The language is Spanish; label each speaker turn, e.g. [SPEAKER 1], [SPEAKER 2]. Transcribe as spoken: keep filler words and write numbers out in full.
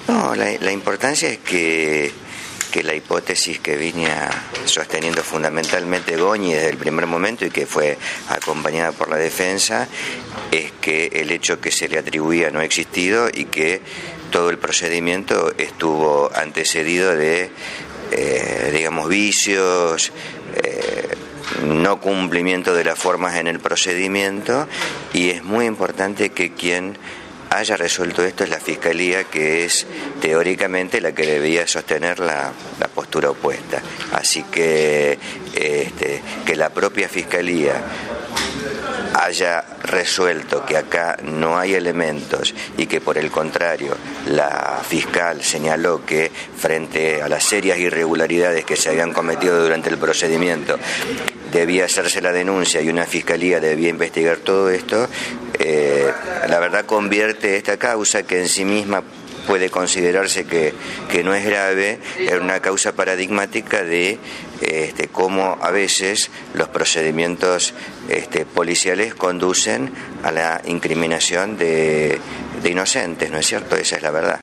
[SPEAKER 1] No, la, la importancia es que, que la hipótesis que venía sosteniendo fundamentalmente Goñi desde el primer momento y que fue acompañada por la defensa es que el hecho que se le atribuía no ha existido y que todo el procedimiento estuvo antecedido de, eh, digamos, vicios, eh, no cumplimiento de las formas en el procedimiento, y es muy importante que quien haya resuelto esto es la Fiscalía, que es teóricamente la que debía sostener la, la postura opuesta. Así que, este, que la propia Fiscalía haya resuelto que acá no hay elementos y que por el contrario la fiscal señaló que frente a las serias irregularidades que se habían cometido durante el procedimiento debía hacerse la denuncia y una fiscalía debía investigar todo esto, eh, la verdad convierte esta causa, que en sí misma puede considerarse que, que no es grave, en una causa paradigmática de este, cómo a veces los procedimientos este, policiales conducen a la incriminación de, de inocentes, ¿no es cierto? Esa es la verdad.